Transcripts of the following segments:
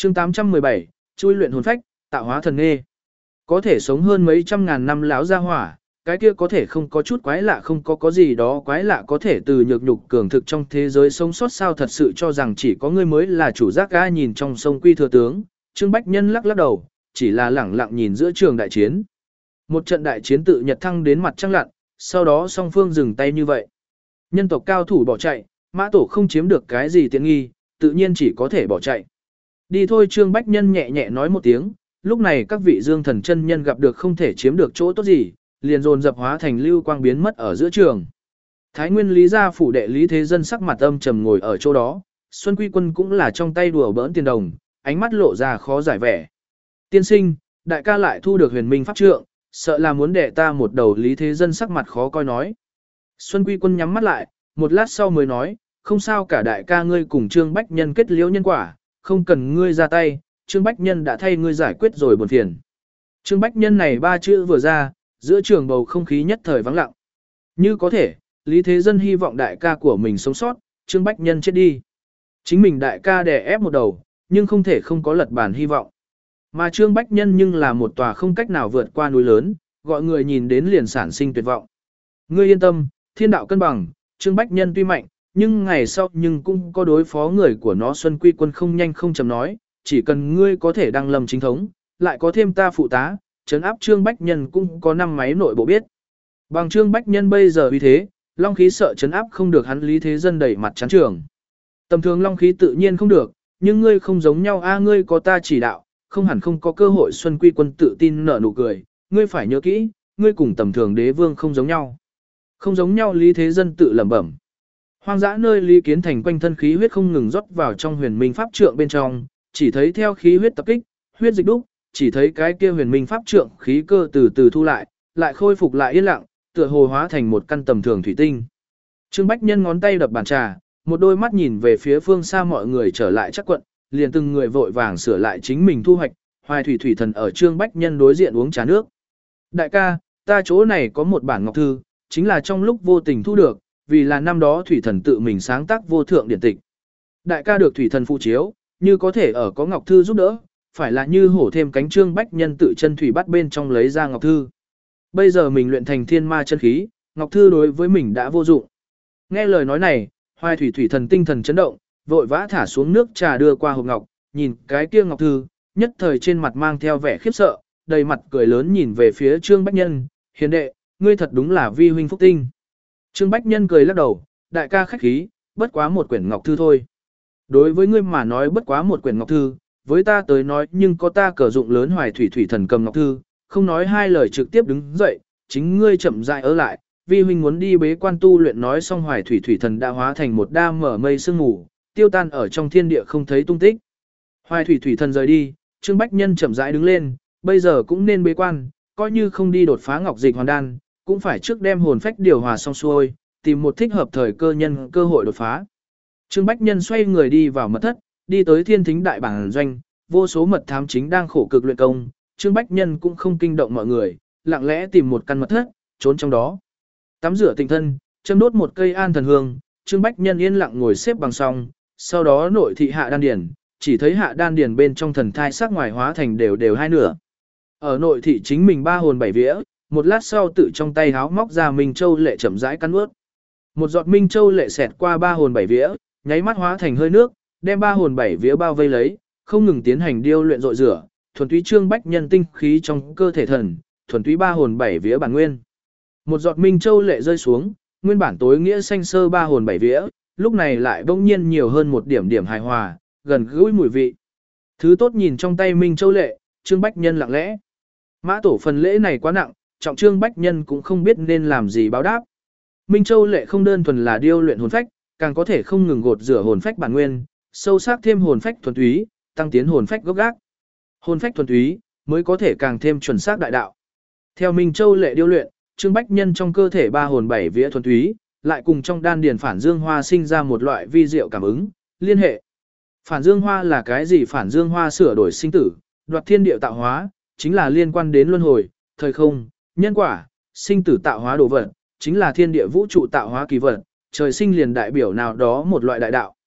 Chương 817, chui luyện hồn phách, tạo hóa thần nghê. Có thể sống hơn mấy trăm ngàn năm lão gia hỏa, cái kia có thể không có chút quái lạ, không có gì đó quái lạ có thể từ nhược nhục cường thực trong thế giới sống sót sao, thật sự cho rằng chỉ có ngươi mới là chủ giác ga. Nhìn trong sông Quy Thừa tướng, Trương Bách Nhân lắc lắc đầu, chỉ là lẳng lặng nhìn giữa trường đại chiến. Một trận đại chiến tự nhật thăng đến mặt trăng lặn, sau đó song phương dừng tay như vậy. Nhân tộc cao thủ bỏ chạy, Mã Tổ không chiếm được cái gì tiện nghi, tự nhiên chỉ có thể bỏ chạy. Đi thôi. Trương Bách Nhân nhẹ nhẹ nói một tiếng, lúc này các vị dương thần chân nhân gặp được không thể chiếm được chỗ tốt gì, liền dồn dập hóa thành lưu quang biến mất ở giữa trường. Thái Nguyên Lý gia phủ đệ Lý Thế Dân sắc mặt âm trầm ngồi ở chỗ đó, Xuân Quy Quân cũng là trong tay đùa bỡn tiền đồng, ánh mắt lộ ra khó giải vẻ. Tiên sinh, đại ca lại thu được huyền minh pháp trượng, sợ là muốn đẻ ta một đầu. Lý Thế Dân sắc mặt khó coi nói. Xuân Quy Quân nhắm mắt lại, một lát sau mới nói, không sao cả đại ca, ngươi cùng Trương Bách Nhân kết liễu nhân quả, không cần ngươi ra tay, Trương Bách Nhân đã thay ngươi giải quyết rồi buồn phiền. Trương Bách Nhân này ba chữ vừa ra, giữa trường bầu không khí nhất thời vắng lặng. Như có thể, Lý Thế Dân hy vọng đại ca của mình sống sót, Trương Bách Nhân chết đi. Chính mình đại ca đè ép một đầu, nhưng không thể không có lật bàn hy vọng. Mà Trương Bách Nhân nhưng là một tòa không cách nào vượt qua núi lớn, gọi người nhìn đến liền sản sinh tuyệt vọng. Ngươi yên tâm, thiên đạo cân bằng, Trương Bách Nhân tuy mạnh, nhưng ngày sau nhưng cũng có đối phó người của nó. Xuân Quy Quân không nhanh không chậm nói, chỉ cần ngươi có thể đăng lâm chính thống, lại có thêm ta phụ tá, trấn áp Trương Bách Nhân cũng có 5 máy nội bộ biết. Bằng Trương Bách Nhân bây giờ uy thế, long khí sợ trấn áp không được hắn. Lý Thế Dân đẩy mặt chán trường. Tầm thường long khí tự nhiên không được, nhưng ngươi không giống nhau a, ngươi có ta chỉ đạo, không hẳn không có cơ hội. Xuân Quy Quân tự tin nở nụ cười, ngươi phải nhớ kỹ, ngươi cùng tầm thường đế vương không giống nhau. Không giống nhau. Lý Thế Dân tự lẩm bẩm. Hoang dã nơi Lý Kiến Thành quanh thân khí huyết không ngừng rót vào trong huyền minh pháp trượng bên trong, chỉ thấy theo khí huyết tập kích, huyết dịch đúc, chỉ thấy cái kia huyền minh pháp trượng khí cơ từ từ thu lại khôi phục lại yên lặng, tựa hồ hóa thành một căn tầm thường thủy tinh. Trương Bách Nhân ngón tay đập bàn trà, một đôi mắt nhìn về phía phương xa mọi người trở lại chắc quận, liền từng người vội vàng sửa lại chính mình thu hoạch. Hoài Thủy Thủy Thần ở Trương Bách Nhân đối diện uống trà nước. Đại ca, ta chỗ này có một bản ngọc thư, chính là trong lúc vô tình thu được, vì là năm đó Thủy Thần tự mình sáng tác vô thượng điển tịch. Đại ca được Thủy Thần phụ chiếu, như có thể ở có ngọc thư giúp đỡ, phải là như hổ thêm cánh. Trương Bách Nhân tự chân thủy bắt bên trong lấy ra ngọc thư. Bây giờ mình luyện thành thiên ma chân khí, ngọc thư đối với mình đã vô dụng. Nghe lời nói này, Hoài Thủy Thủy Thần tinh thần chấn động, vội vã thả xuống nước trà đưa qua hộp ngọc, nhìn cái kia ngọc thư, nhất thời trên mặt mang theo vẻ khiếp sợ, đầy mặt cười lớn nhìn về phía Trương Bách Nhân, hiền đệ, ngươi thật đúng là vi huynh phúc tinh. Trương Bách Nhân cười lắc đầu, đại ca khách khí, bất quá một quyển ngọc thư thôi. Đối với ngươi mà nói bất quá một quyển ngọc thư, với ta tới nói nhưng có ta cờ dụng lớn. Hoài Thủy Thủy Thần cầm ngọc thư, không nói hai lời trực tiếp đứng dậy, chính ngươi chậm rãi ở lại, vi huynh muốn đi bế quan tu luyện. Nói xong Hoài Thủy Thủy Thần đã hóa thành một đa mở mây sương mù, tiêu tan ở trong thiên địa không thấy tung tích. Hoài Thủy Thủy Thần rời đi, Trương Bách Nhân chậm rãi đứng lên, bây giờ cũng nên bế quan, coi như không đi đột phá ngọc dịch hoàn đan, cũng phải trước đem hồn phách điều hòa xong xuôi, tìm một thích hợp thời cơ nhân cơ hội đột phá. Trương Bách Nhân xoay người đi vào mật thất, đi tới Thiên Thính đại bản doanh, vô số mật thám chính đang khổ cực luyện công, Trương Bách Nhân cũng không kinh động mọi người, lặng lẽ tìm một căn mật thất, trốn trong đó. Tắm rửa tịnh thân, châm đốt một cây an thần hương, Trương Bách Nhân yên lặng ngồi xếp bằng song, sau đó nội thị hạ đan điển, chỉ thấy hạ đan điển bên trong thần thai sắc ngoài hóa thành đều hai nửa. Ở nội thị chính mình 3 hồn 7 vía, một lát sau tự trong tay háo móc ra Minh Châu lệ chậm rãi cắn nuốt. Một giọt Minh Châu lệ xẹt qua 3 hồn 7 vía, nháy mắt hóa thành hơi nước, đem 3 hồn 7 vía bao vây lấy, không ngừng tiến hành điêu luyện rội rửa, thuần túy Trương Bách Nhân tinh khí trong cơ thể thần, thuần túy 3 hồn 7 vía bản nguyên. Một giọt Minh Châu lệ rơi xuống, nguyên bản tối nghĩa xanh sơ 3 hồn 7 vía, lúc này lại bỗng nhiên nhiều hơn một điểm hài hòa, gần gũi mùi vị. Thứ tốt nhìn trong tay Minh Châu lệ, Trương Bách Nhân lặng lẽ. Mã Tổ phần lễ này quá nặng, trọng Trương Bách Nhân cũng không biết nên làm gì báo đáp. Minh Châu lệ không đơn thuần là điêu luyện hồn phách, càng có thể không ngừng gột rửa hồn phách bản nguyên, sâu sắc thêm hồn phách thuần túy, tăng tiến hồn phách gốc gác. Hồn phách thuần túy mới có thể càng thêm chuẩn xác đại đạo. Theo Minh Châu lệ điêu luyện, Trương Bách Nhân trong cơ thể 3 hồn 7 vía thuần túy, lại cùng trong đan điền phản dương hoa sinh ra một loại vi diệu cảm ứng, liên hệ. Phản dương hoa là cái gì? Phản dương hoa sửa đổi sinh tử, đoạt thiên địa tạo hóa, chính là liên quan đến luân hồi, thời không, nhân quả, sinh tử tạo hóa đồ vật, chính là thiên địa vũ trụ tạo hóa kỳ vật, trời sinh liền đại biểu nào đó một loại đại đạo.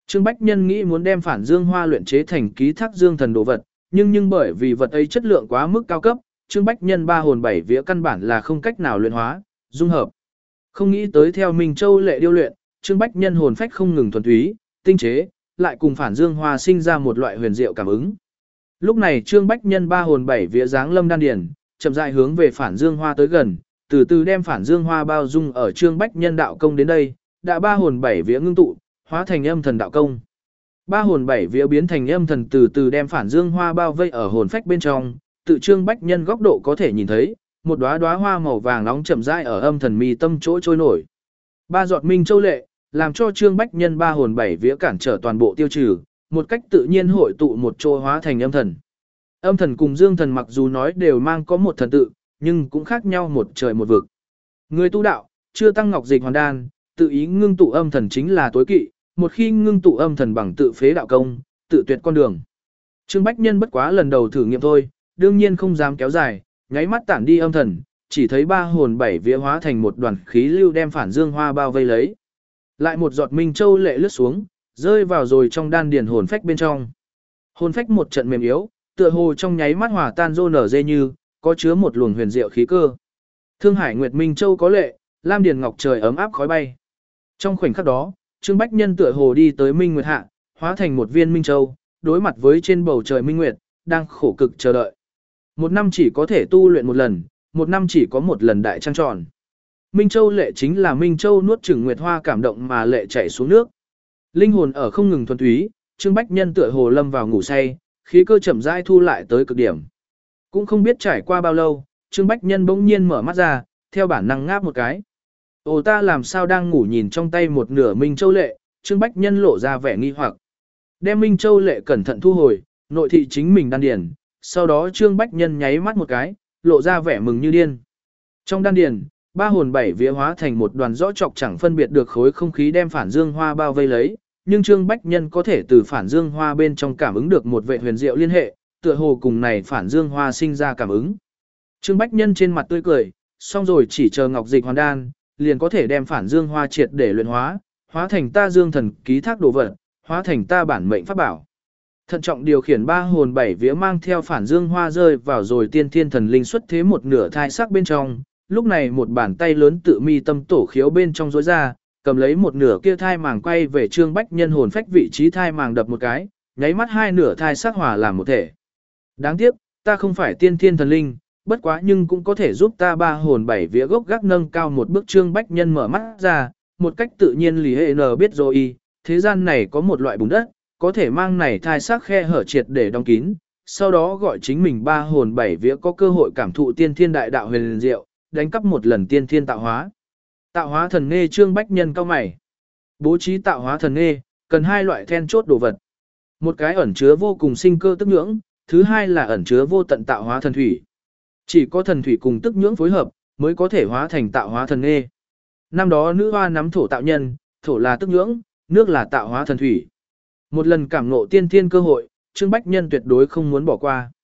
Trương Bách Nhân nghĩ muốn đem phản dương hoa luyện chế thành ký thác dương thần đồ vật, nhưng bởi vì vật ấy chất lượng quá mức cao cấp, Trương Bách Nhân ba hồn bảy vía căn bản là không cách nào luyện hóa, dung hợp. Không nghĩ tới theo Minh Châu lệ điêu luyện, Trương Bách Nhân hồn phách không ngừng thuần túy, tinh chế, lại cùng phản dương hoa sinh ra một loại huyền diệu cảm ứng. Lúc này Trương Bách Nhân ba hồn bảy vía dáng lâm đan điển, chậm rãi hướng về phản dương hoa tới gần, từ từ đem phản dương hoa bao dung ở Trương Bách Nhân đạo công đến đây, đã ba hồn bảy vía ngưng tụ, hóa thành âm thần đạo công. Ba hồn bảy vía biến thành âm thần từ từ đem phản dương hoa bao vây ở hồn phách bên trong, tự Trương Bách Nhân góc độ có thể nhìn thấy, một đóa đóa hoa màu vàng nóng chậm rãi ở âm thần mi tâm chỗ trôi nổi. Ba giọt minh châu lệ, làm cho Trương Bách Nhân ba hồn bảy vía cản trở toàn bộ tiêu trừ, một cách tự nhiên hội tụ một chỗ hóa thành âm thần. Âm thần cùng dương thần mặc dù nói đều mang có một thần tự, nhưng cũng khác nhau một trời một vực. Người tu đạo, chưa tăng ngọc dịch hoàn đan, tự ý ngưng tụ âm thần chính là tối kỵ, một khi ngưng tụ âm thần bằng tự phế đạo công, tự tuyệt con đường. Trương Bách Nhân bất quá lần đầu thử nghiệm thôi, đương nhiên không dám kéo dài, nháy mắt tản đi âm thần, chỉ thấy ba hồn bảy vía hóa thành một đoàn khí lưu đem phản dương hoa bao vây lấy. Lại một giọt minh châu lệ lướt xuống, rơi vào rồi trong đan điền hồn phách bên trong. Hồn phách một trận mềm yếu, tựa hồ trong nháy mắt hòa tan rô nở dê như, có chứa một luồng huyền diệu khí cơ. Thương Hải Nguyệt Minh Châu có lệ, lam điền ngọc trời ấm áp khói bay. Trong khoảnh khắc đó, Trương Bách Nhân tựa hồ đi tới Minh Nguyệt hạ, hóa thành một viên Minh Châu, đối mặt với trên bầu trời Minh Nguyệt, đang khổ cực chờ đợi. Một năm chỉ có thể tu luyện một lần, một năm chỉ có một lần đại trăng tròn. Minh Châu lệ chính là Minh Châu nuốt chửng nguyệt hoa cảm động mà lệ chảy xuống nước. Linh hồn ở không ngừng thuần túy, Trương Bách Nhân tựa hồ lâm vào ngủ say, khí cơ chậm rãi thu lại tới cực điểm. Cũng không biết trải qua bao lâu, Trương Bách Nhân bỗng nhiên mở mắt ra, theo bản năng ngáp một cái. Ồ, ta làm sao đang ngủ nhìn trong tay một nửa Minh Châu lệ, Trương Bách Nhân lộ ra vẻ nghi hoặc. Đem Minh Châu lệ cẩn thận thu hồi, nội thị chính mình đan điền, sau đó Trương Bách Nhân nháy mắt một cái, lộ ra vẻ mừng như điên. Trong đan điền, ba hồn bảy vía hóa thành một đoàn rõ chọc chẳng phân biệt được khối không khí đem phản dương hoa bao vây lấy, nhưng Trương Bách Nhân có thể từ phản dương hoa bên trong cảm ứng được một vệ huyền diệu liên hệ, tựa hồ cùng này phản dương hoa sinh ra cảm ứng. Trương Bách Nhân trên mặt tươi cười, xong rồi chỉ chờ ngọc dịch hoàn đan, liền có thể đem phản dương hoa triệt để luyện hóa, hóa thành ta dương thần ký thác đồ vật, hóa thành ta bản mệnh pháp bảo. Thận trọng điều khiển ba hồn bảy vía mang theo phản dương hoa rơi vào rồi tiên thiên thần linh xuất thế một nửa thai sắc bên trong, lúc này một bàn tay lớn tự mi tâm tổ khiếu bên trong rối ra, cầm lấy một nửa kia thai màng quay về Trương Bách Nhân hồn phách vị trí thai màng đập một cái, nháy mắt hai nửa thai sắc hòa làm một thể. Đáng tiếc, ta không phải tiên thiên thần linh, bất quá nhưng cũng có thể giúp ta ba hồn bảy vía gốc gác nâng cao một bước. Trương Bách Nhân mở mắt ra, một cách tự nhiên lý hệ n biết rồi, thế gian này có một loại bùn đất, có thể mang này thai sắc khe hở triệt để đóng kín, sau đó gọi chính mình ba hồn bảy vía có cơ hội cảm thụ tiên thiên đại đạo huyền diệu, đánh cắp một lần tiên thiên tạo hóa. Tạo hóa thần nghê. Trương Bách Nhân cao mày. Bố trí tạo hóa thần nghê, cần hai loại then chốt đồ vật. Một cái ẩn chứa vô cùng sinh cơ tức nhưỡng, thứ hai là ẩn chứa vô tận tạo hóa thần thủy. Chỉ có thần thủy cùng tức nhưỡng phối hợp, mới có thể hóa thành tạo hóa thần nghê. Năm đó nữ hoa nắm thổ tạo nhân, thổ là tức nhưỡng, nước là tạo hóa thần thủy. Một lần cảm ngộ tiên thiên cơ hội, Trương Bách Nhân tuyệt đối không muốn bỏ qua.